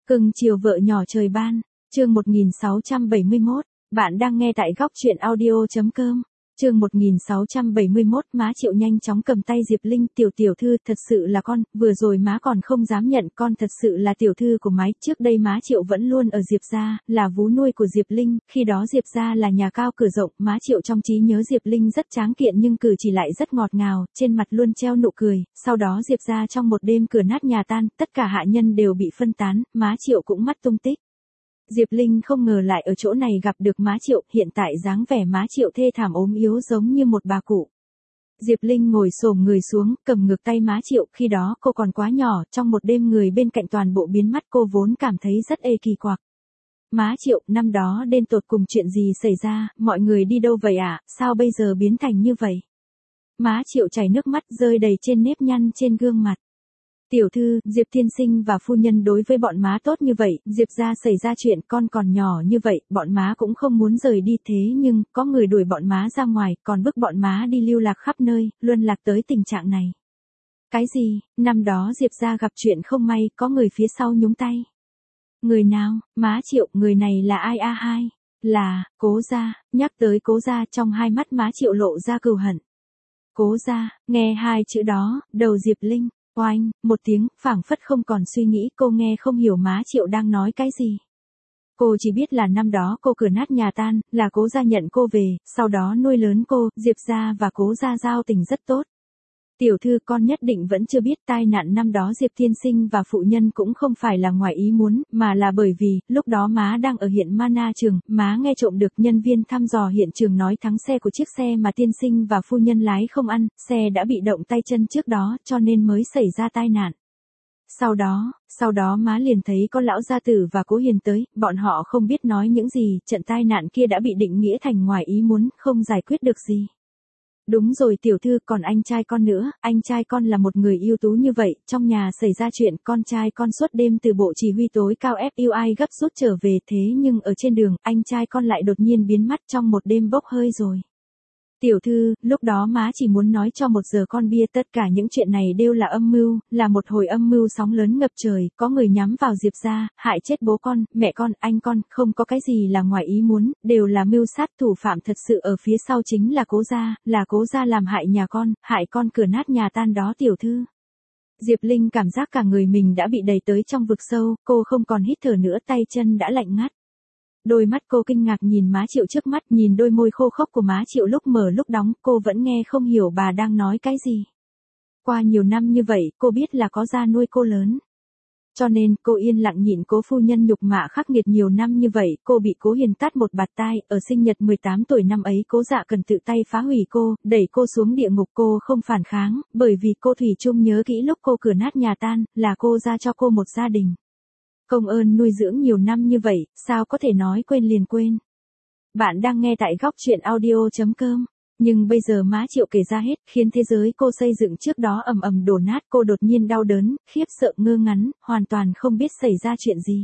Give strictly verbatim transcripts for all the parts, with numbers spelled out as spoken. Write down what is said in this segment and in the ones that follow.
Cưng chiều vợ nhỏ trời ban, chương một nghìn sáu trăm bảy mươi mốt, bạn đang nghe tại góc truyện audio.com. Chương một nghìn sáu trăm bảy mươi mốt, má Triệu nhanh chóng cầm tay Diệp Linh, "Tiểu tiểu thư, thật sự là con, vừa rồi má còn không dám nhận, con thật sự là tiểu thư của má." Trước đây má Triệu vẫn luôn ở Diệp gia, là vú nuôi của Diệp Linh, khi đó Diệp gia là nhà cao cửa rộng, má Triệu trong trí nhớ Diệp Linh rất tráng kiện nhưng cử chỉ lại rất ngọt ngào, trên mặt luôn treo nụ cười. Sau đó Diệp gia trong một đêm cửa nát nhà tan, tất cả hạ nhân đều bị phân tán, má Triệu cũng mất tung tích. Diệp Linh không ngờ lại ở chỗ này gặp được má Triệu, hiện tại dáng vẻ má Triệu thê thảm ốm yếu giống như một bà cụ. Diệp Linh ngồi xổm người xuống, cầm ngược tay má Triệu, khi đó cô còn quá nhỏ, trong một đêm người bên cạnh toàn bộ biến mất, cô vốn cảm thấy rất ê kỳ quặc. "Má Triệu, năm đó đến tột cùng chuyện gì xảy ra, mọi người đi đâu vậy ạ, à? Sao bây giờ biến thành như vậy?" Má Triệu chảy nước mắt rơi đầy trên nếp nhăn trên gương mặt. "Tiểu thư, Diệp tiên sinh và phu nhân đối với bọn má tốt như vậy, Diệp gia xảy ra chuyện con còn nhỏ như vậy, bọn má cũng không muốn rời đi, thế nhưng, có người đuổi bọn má ra ngoài, còn bức bọn má đi lưu lạc khắp nơi, luôn lạc tới tình trạng này." "Cái gì, năm đó Diệp gia gặp chuyện không may, có người phía sau nhúng tay?" "Người nào?" "Má Triệu, người này là ai a hai?" "Là, Cố gia." Nhắc tới Cố gia, trong hai mắt má Triệu lộ ra cừu hận. "Cố gia." Nghe hai chữ đó, đầu Diệp Linh oanh, một tiếng, phảng phất không còn suy nghĩ, cô nghe không hiểu má Triệu đang nói cái gì. Cô chỉ biết là năm đó cô cửa nát nhà tan, là Cố gia nhận cô về, sau đó nuôi lớn cô, Diệp gia và Cố gia giao tình rất tốt. "Tiểu thư, con nhất định vẫn chưa biết tai nạn năm đó Diệp tiên sinh và phụ nhân cũng không phải là ngoài ý muốn, mà là bởi vì, lúc đó má đang ở hiện Mana trường, má nghe trộm được nhân viên thăm dò hiện trường nói thắng xe của chiếc xe mà tiên sinh và phu nhân lái không ăn, xe đã bị động tay chân trước đó, cho nên mới xảy ra tai nạn. Sau đó, sau đó má liền thấy có lão gia tử và Cố Hiền tới, bọn họ không biết nói những gì, trận tai nạn kia đã bị định nghĩa thành ngoài ý muốn, không giải quyết được gì." "Đúng rồi tiểu thư, còn anh trai con nữa, anh trai con là một người ưu tú như vậy, trong nhà xảy ra chuyện, con trai con suốt đêm từ bộ chỉ huy tối cao ép u i gấp rút trở về, thế nhưng ở trên đường, anh trai con lại đột nhiên biến mất trong một đêm bốc hơi rồi." "Tiểu thư, lúc đó má chỉ muốn nói cho một giờ con bia, tất cả những chuyện này đều là âm mưu, là một hồi âm mưu sóng lớn ngập trời, có người nhắm vào Diệp gia, hại chết bố con, mẹ con, anh con, không có cái gì là ngoài ý muốn, đều là mưu sát, thủ phạm thật sự ở phía sau chính là Cố gia, là Cố gia làm hại nhà con, hại con cửa nát nhà tan đó tiểu thư." Diệp Linh cảm giác cả người mình đã bị đẩy tới trong vực sâu, cô không còn hít thở nữa, tay chân đã lạnh ngắt. Đôi mắt cô kinh ngạc nhìn má Triệu trước mắt, nhìn đôi môi khô khốc của má Triệu lúc mở lúc đóng, cô vẫn nghe không hiểu bà đang nói cái gì. Qua nhiều năm như vậy, cô biết là có gia nuôi cô lớn. Cho nên, cô yên lặng nhịn Cố phu nhân nhục mạ khắc nghiệt nhiều năm như vậy, cô bị Cố Hiền tát một bạt tai, ở sinh nhật mười tám tuổi năm ấy Cố Dạ cần tự tay phá hủy cô, đẩy cô xuống địa ngục, cô không phản kháng, bởi vì cô thủy chung nhớ kỹ lúc cô cửa nát nhà tan, là cô ra cho cô một gia đình. Công ơn nuôi dưỡng nhiều năm như vậy, sao có thể nói quên liền quên. Bạn đang nghe tại góc truyện audio.com. Nhưng bây giờ má Triệu kể ra hết, khiến thế giới cô xây dựng trước đó ầm ầm đổ nát, cô đột nhiên đau đớn, khiếp sợ ngơ ngắn, hoàn toàn không biết xảy ra chuyện gì.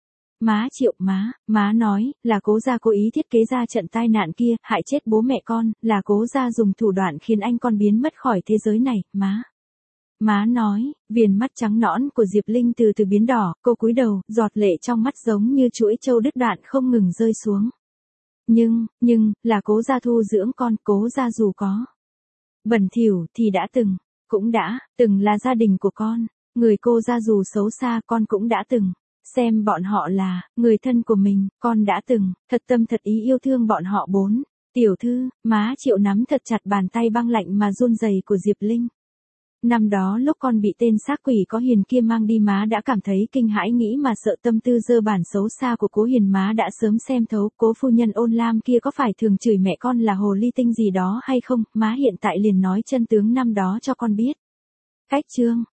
"Má Triệu, má, má nói, là Cố gia cố ý thiết kế ra trận tai nạn kia, hại chết bố mẹ con, là Cố gia dùng thủ đoạn khiến anh con biến mất khỏi thế giới này, má." Má nói, viền mắt trắng nõn của Diệp Linh từ từ biến đỏ, cô cúi đầu, giọt lệ trong mắt giống như chuỗi trâu đứt đoạn không ngừng rơi xuống. Nhưng, nhưng, là Cố gia thu dưỡng con, Cố gia dù có bẩn thỉu thì đã từng, cũng đã, từng là gia đình của con, người cô gia dù xấu xa con cũng đã từng, xem bọn họ là, người thân của mình, con đã từng, thật tâm thật ý yêu thương bọn họ bốn. "Tiểu thư." Má Triệu nắm thật chặt bàn tay băng lạnh mà run rẩy của Diệp Linh. "Năm đó lúc con bị tên xác quỷ có Hiền kia mang đi má đã cảm thấy kinh hãi, nghĩ mà sợ, tâm tư dơ bản xấu xa của Cố Hiền má đã sớm xem thấu, Cố phu nhân ôn lam kia có phải thường chửi mẹ con là hồ ly tinh gì đó hay không, má hiện tại liền nói chân tướng năm đó cho con biết." Cách chương